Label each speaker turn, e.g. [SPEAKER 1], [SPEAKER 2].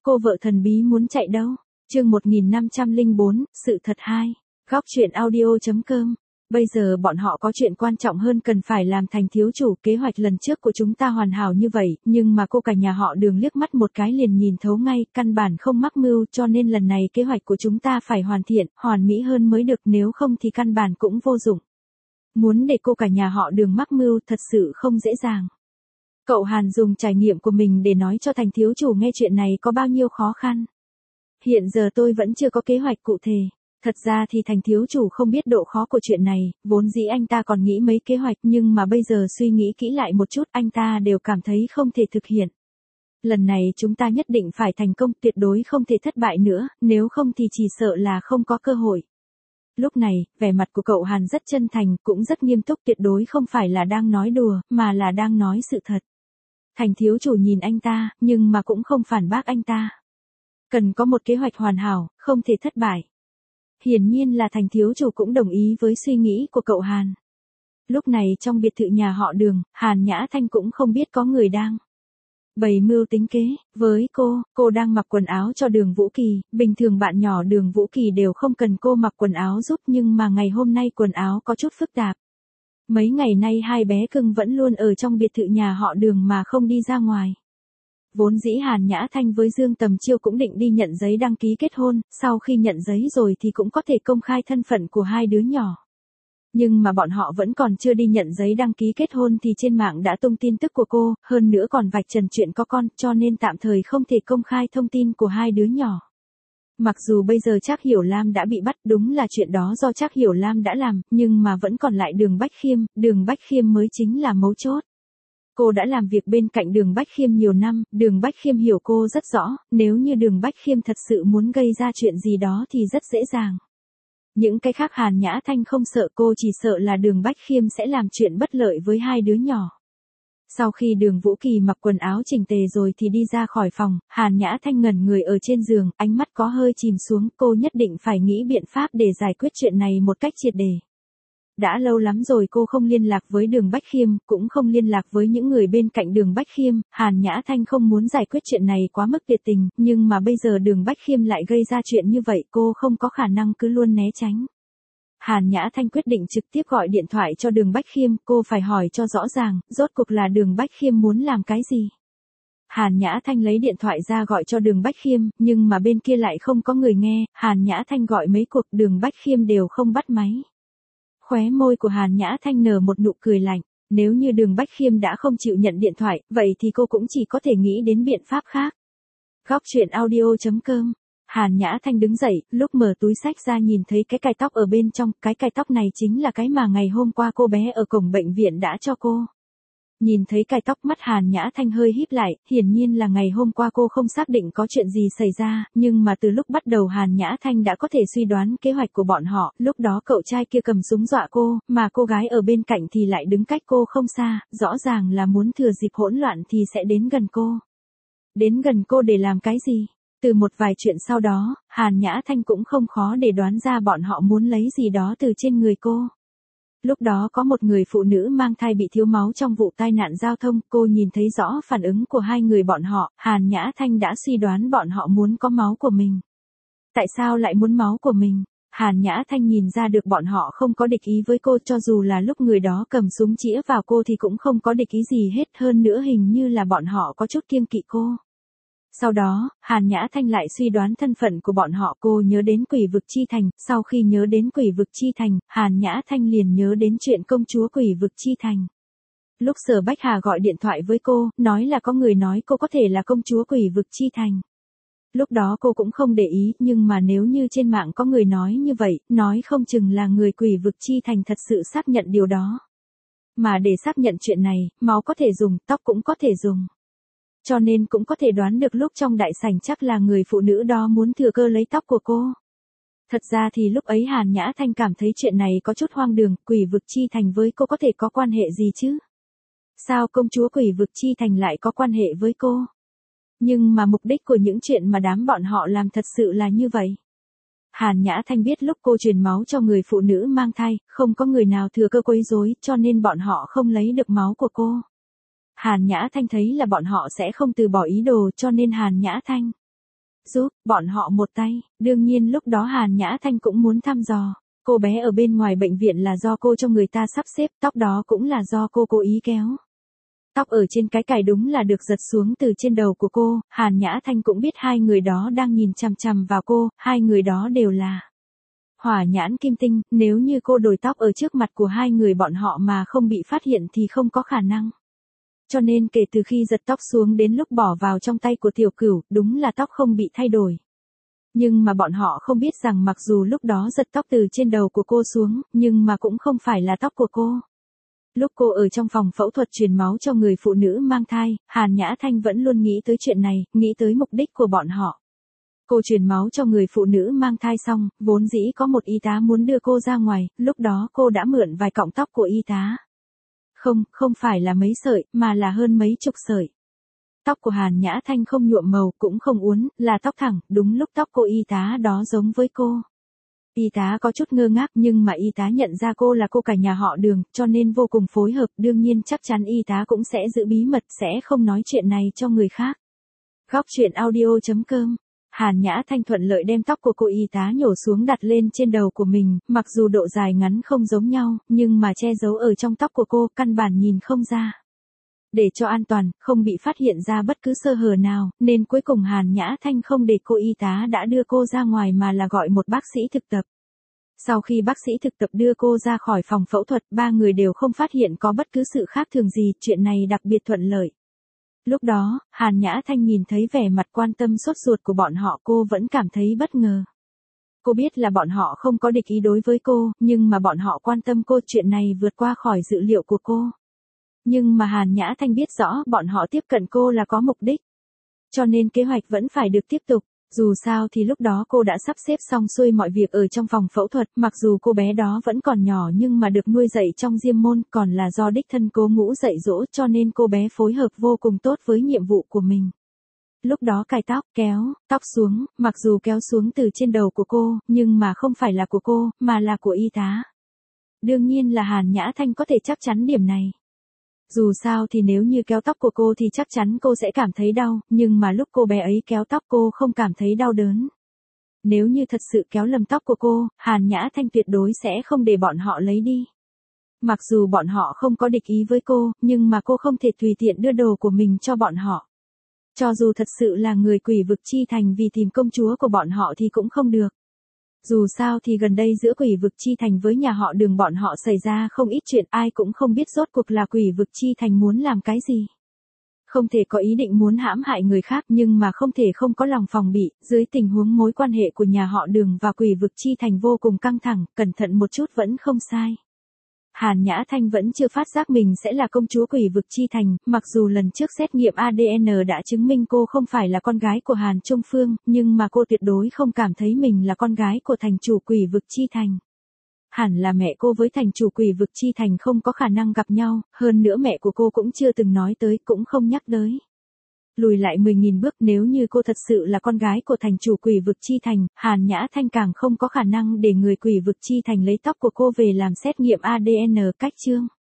[SPEAKER 1] cô vợ thần bí muốn chạy đâu? Chương 1504, sự thật 2. Góc truyện audio.com. Bây giờ bọn họ có chuyện quan trọng hơn cần phải làm. Thành thiếu chủ, kế hoạch lần trước của chúng ta hoàn hảo như vậy, nhưng mà cô cả nhà họ Đường liếc mắt một cái liền nhìn thấu ngay, căn bản không mắc mưu, cho nên lần này kế hoạch của chúng ta phải hoàn thiện, hoàn mỹ hơn mới được, nếu không thì căn bản cũng vô dụng. Muốn để cô cả nhà họ Đường mắc mưu thật sự không dễ dàng. Cậu Hàn dùng trải nghiệm của mình để nói cho thành thiếu chủ nghe chuyện này có bao nhiêu khó khăn. Hiện giờ tôi vẫn chưa có kế hoạch cụ thể. Thật ra thì thành thiếu chủ không biết độ khó của chuyện này, vốn dĩ anh ta còn nghĩ mấy kế hoạch, nhưng mà bây giờ suy nghĩ kỹ lại một chút, anh ta đều cảm thấy không thể thực hiện. Lần này chúng ta nhất định phải thành công, tuyệt đối không thể thất bại nữa, nếu không thì chỉ sợ là không có cơ hội. Lúc này, vẻ mặt của cậu Hàn rất chân thành, cũng rất nghiêm túc, tuyệt đối không phải là đang nói đùa, mà là đang nói sự thật. Thành thiếu chủ nhìn anh ta, nhưng mà cũng không phản bác anh ta. Cần có một kế hoạch hoàn hảo, không thể thất bại. Hiển nhiên là thành thiếu chủ cũng đồng ý với suy nghĩ của cậu Hàn. Lúc này trong biệt thự nhà họ Đường, Hàn Nhã Thanh cũng không biết có người đang bày mưu tính kế với cô đang mặc quần áo cho Đường Vũ Kỳ, bình thường bạn nhỏ Đường Vũ Kỳ đều không cần cô mặc quần áo giúp, nhưng mà ngày hôm nay quần áo có chút phức tạp. Mấy ngày nay hai bé cưng vẫn luôn ở trong biệt thự nhà họ Đường mà không đi ra ngoài. Vốn dĩ Hàn Nhã Thanh với Dương Tầm Chiêu cũng định đi nhận giấy đăng ký kết hôn, sau khi nhận giấy rồi thì cũng có thể công khai thân phận của hai đứa nhỏ. Nhưng mà bọn họ vẫn còn chưa đi nhận giấy đăng ký kết hôn thì trên mạng đã tung tin tức của cô, hơn nữa còn vạch trần chuyện có con, cho nên tạm thời không thể công khai thông tin của hai đứa nhỏ. Mặc dù bây giờ Trác Hiểu Lam đã bị bắt, đúng là chuyện đó do Trác Hiểu Lam đã làm, nhưng mà vẫn còn lại Đường Bách Khiêm mới chính là mấu chốt. Cô đã làm việc bên cạnh Đường Bách Khiêm nhiều năm, Đường Bách Khiêm hiểu cô rất rõ, nếu như Đường Bách Khiêm thật sự muốn gây ra chuyện gì đó thì rất dễ dàng. Những cái khác Hàn Nhã Thanh không sợ, cô chỉ sợ là Đường Bách Khiêm sẽ làm chuyện bất lợi với hai đứa nhỏ. Sau khi Đường Vũ Kỳ mặc quần áo chỉnh tề rồi thì đi ra khỏi phòng, Hàn Nhã Thanh ngẩn người ở trên giường, ánh mắt có hơi chìm xuống, cô nhất định phải nghĩ biện pháp để giải quyết chuyện này một cách triệt để. Đã lâu lắm rồi cô không liên lạc với Đường Bách Khiêm, cũng không liên lạc với những người bên cạnh Đường Bách Khiêm, Hàn Nhã Thanh không muốn giải quyết chuyện này quá mức tuyệt tình, nhưng mà bây giờ Đường Bách Khiêm lại gây ra chuyện như vậy, cô không có khả năng cứ luôn né tránh. Hàn Nhã Thanh quyết định trực tiếp gọi điện thoại cho Đường Bách Khiêm, cô phải hỏi cho rõ ràng, rốt cuộc là Đường Bách Khiêm muốn làm cái gì. Hàn Nhã Thanh lấy điện thoại ra gọi cho Đường Bách Khiêm, nhưng mà bên kia lại không có người nghe, Hàn Nhã Thanh gọi mấy cuộc, Đường Bách Khiêm đều không bắt máy. Khóe môi của Hàn Nhã Thanh nở một nụ cười lạnh, nếu như Đường Bách Khiêm đã không chịu nhận điện thoại, vậy thì cô cũng chỉ có thể nghĩ đến biện pháp khác. Góc truyện audio.com. Hàn Nhã Thanh đứng dậy, lúc mở túi xách ra nhìn thấy cái cài tóc ở bên trong, cái cài tóc này chính là cái mà ngày hôm qua cô bé ở cổng bệnh viện đã cho cô. Nhìn thấy cài tóc, mắt Hàn Nhã Thanh hơi híp lại, hiển nhiên là ngày hôm qua cô không xác định có chuyện gì xảy ra, nhưng mà từ lúc bắt đầu Hàn Nhã Thanh đã có thể suy đoán kế hoạch của bọn họ, lúc đó cậu trai kia cầm súng dọa cô, mà cô gái ở bên cạnh thì lại đứng cách cô không xa, rõ ràng là muốn thừa dịp hỗn loạn thì sẽ đến gần cô. Đến gần cô để làm cái gì? Từ một vài chuyện sau đó, Hàn Nhã Thanh cũng không khó để đoán ra bọn họ muốn lấy gì đó từ trên người cô. Lúc đó có một người phụ nữ mang thai bị thiếu máu trong vụ tai nạn giao thông, cô nhìn thấy rõ phản ứng của hai người bọn họ, Hàn Nhã Thanh đã suy đoán bọn họ muốn có máu của mình. Tại sao lại muốn máu của mình? Hàn Nhã Thanh nhìn ra được bọn họ không có địch ý với cô, cho dù là lúc người đó cầm súng chĩa vào cô thì cũng không có địch ý gì hết, hơn nữa hình như là bọn họ có chút kiêng kỵ cô. Sau đó, Hàn Nhã Thanh lại suy đoán thân phận của bọn họ, cô nhớ đến Quỷ Vực Chi Thành, sau khi nhớ đến Quỷ Vực Chi Thành, Hàn Nhã Thanh liền nhớ đến chuyện công chúa Quỷ Vực Chi Thành. Lúc Sở Bách Hà gọi điện thoại với cô, nói là có người nói cô có thể là công chúa Quỷ Vực Chi Thành. Lúc đó cô cũng không để ý, nhưng mà nếu như trên mạng có người nói như vậy, nói không chừng là người Quỷ Vực Chi Thành thật sự xác nhận điều đó. Mà để xác nhận chuyện này, máu có thể dùng, tóc cũng có thể dùng. Cho nên cũng có thể đoán được lúc trong đại sảnh chắc là người phụ nữ đó muốn thừa cơ lấy tóc của cô. Thật ra thì lúc ấy Hàn Nhã Thanh cảm thấy chuyện này có chút hoang đường, Quỷ Vực Chi Thành với cô có thể có quan hệ gì chứ? Sao công chúa Quỷ Vực Chi Thành lại có quan hệ với cô? Nhưng mà mục đích của những chuyện mà đám bọn họ làm thật sự là như vậy. Hàn Nhã Thanh biết lúc cô truyền máu cho người phụ nữ mang thai, không có người nào thừa cơ quấy rối, cho nên bọn họ không lấy được máu của cô. Hàn Nhã Thanh thấy là bọn họ sẽ không từ bỏ ý đồ, cho nên Hàn Nhã Thanh giúp bọn họ một tay. Đương nhiên lúc đó Hàn Nhã Thanh cũng muốn thăm dò. Cô bé ở bên ngoài bệnh viện là do cô cho người ta sắp xếp, tóc đó cũng là do cô cố ý kéo. Tóc ở trên cái cài đúng là được giật xuống từ trên đầu của cô, Hàn Nhã Thanh cũng biết hai người đó đang nhìn chằm chằm vào cô, hai người đó đều là Hỏa Nhãn Kim Tinh, nếu như cô đổi tóc ở trước mặt của hai người bọn họ mà không bị phát hiện thì không có khả năng. Cho nên kể từ khi giật tóc xuống đến lúc bỏ vào trong tay của Tiểu Cửu, đúng là tóc không bị thay đổi. Nhưng mà bọn họ không biết rằng mặc dù lúc đó giật tóc từ trên đầu của cô xuống, nhưng mà cũng không phải là tóc của cô. Lúc cô ở trong phòng phẫu thuật truyền máu cho người phụ nữ mang thai, Hàn Nhã Thanh vẫn luôn nghĩ tới chuyện này, nghĩ tới mục đích của bọn họ. Cô truyền máu cho người phụ nữ mang thai xong, vốn dĩ có một y tá muốn đưa cô ra ngoài, lúc đó cô đã mượn vài cọng tóc của y tá. Không phải là mấy sợi, mà là hơn mấy chục sợi. Tóc của Hàn Nhã Thanh không nhuộm màu, cũng không uốn, là tóc thẳng, đúng lúc tóc cô y tá đó giống với cô. Y tá có chút ngơ ngác nhưng mà y tá nhận ra cô là cô cả nhà họ Đường, cho nên vô cùng phối hợp, đương nhiên chắc chắn y tá cũng sẽ giữ bí mật, sẽ không nói chuyện này cho người khác. Góc truyện audio.com. Hàn Nhã Thanh thuận lợi đem tóc của cô y tá nhổ xuống đặt lên trên đầu của mình, mặc dù độ dài ngắn không giống nhau, nhưng mà che giấu ở trong tóc của cô, căn bản nhìn không ra. Để cho an toàn, không bị phát hiện ra bất cứ sơ hở nào, nên cuối cùng Hàn Nhã Thanh không để cô y tá đã đưa cô ra ngoài mà là gọi một bác sĩ thực tập. Sau khi bác sĩ thực tập đưa cô ra khỏi phòng phẫu thuật, ba người đều không phát hiện có bất cứ sự khác thường gì, chuyện này đặc biệt thuận lợi. Lúc đó, Hàn Nhã Thanh nhìn thấy vẻ mặt quan tâm sốt ruột của bọn họ, cô vẫn cảm thấy bất ngờ. Cô biết là bọn họ không có địch ý đối với cô, nhưng mà bọn họ quan tâm cô, chuyện này vượt qua khỏi dự liệu của cô. Nhưng mà Hàn Nhã Thanh biết rõ bọn họ tiếp cận cô là có mục đích. Cho nên kế hoạch vẫn phải được tiếp tục. Dù sao thì lúc đó cô đã sắp xếp xong xuôi mọi việc ở trong phòng phẫu thuật, mặc dù cô bé đó vẫn còn nhỏ nhưng mà được nuôi dạy trong Diêm Môn, còn là do đích thân Cố Ngũ dạy dỗ, cho nên cô bé phối hợp vô cùng tốt với nhiệm vụ của mình. Lúc đó cài tóc, kéo tóc xuống, mặc dù kéo xuống từ trên đầu của cô, nhưng mà không phải là của cô, mà là của y tá. Đương nhiên là Hàn Nhã Thanh có thể chắc chắn điểm này. Dù sao thì nếu như kéo tóc của cô thì chắc chắn cô sẽ cảm thấy đau, nhưng mà lúc cô bé ấy kéo tóc cô không cảm thấy đau đớn. Nếu như thật sự kéo lầm tóc của cô, Hàn Nhã Thanh tuyệt đối sẽ không để bọn họ lấy đi. Mặc dù bọn họ không có địch ý với cô, nhưng mà cô không thể tùy tiện đưa đồ của mình cho bọn họ. Cho dù thật sự là người Quỷ Vực Chi Thành vì tìm công chúa của bọn họ thì cũng không được. Dù sao thì gần đây giữa Quỷ Vực Chi Thành với nhà họ Đường bọn họ xảy ra không ít chuyện, ai cũng không biết rốt cuộc là Quỷ Vực Chi Thành muốn làm cái gì. Không thể có ý định muốn hãm hại người khác nhưng mà không thể không có lòng phòng bị, dưới tình huống mối quan hệ của nhà họ Đường và Quỷ Vực Chi Thành vô cùng căng thẳng, cẩn thận một chút vẫn không sai. Hàn Nhã Thanh vẫn chưa phát giác mình sẽ là công chúa Quỷ Vực Chi Thành, mặc dù lần trước xét nghiệm ADN đã chứng minh cô không phải là con gái của Hàn Trung Phương, nhưng mà cô tuyệt đối không cảm thấy mình là con gái của thành chủ Quỷ Vực Chi Thành. Hẳn là mẹ cô với thành chủ Quỷ Vực Chi Thành không có khả năng gặp nhau, hơn nữa mẹ của cô cũng chưa từng nói tới, cũng không nhắc tới. Lùi lại 10.000 bước, nếu như cô thật sự là con gái của thành chủ Quỷ Vực Chi Thành, Hàn Nhã Thanh càng không có khả năng để người Quỷ Vực Chi Thành lấy tóc của cô về làm xét nghiệm ADN cách chương.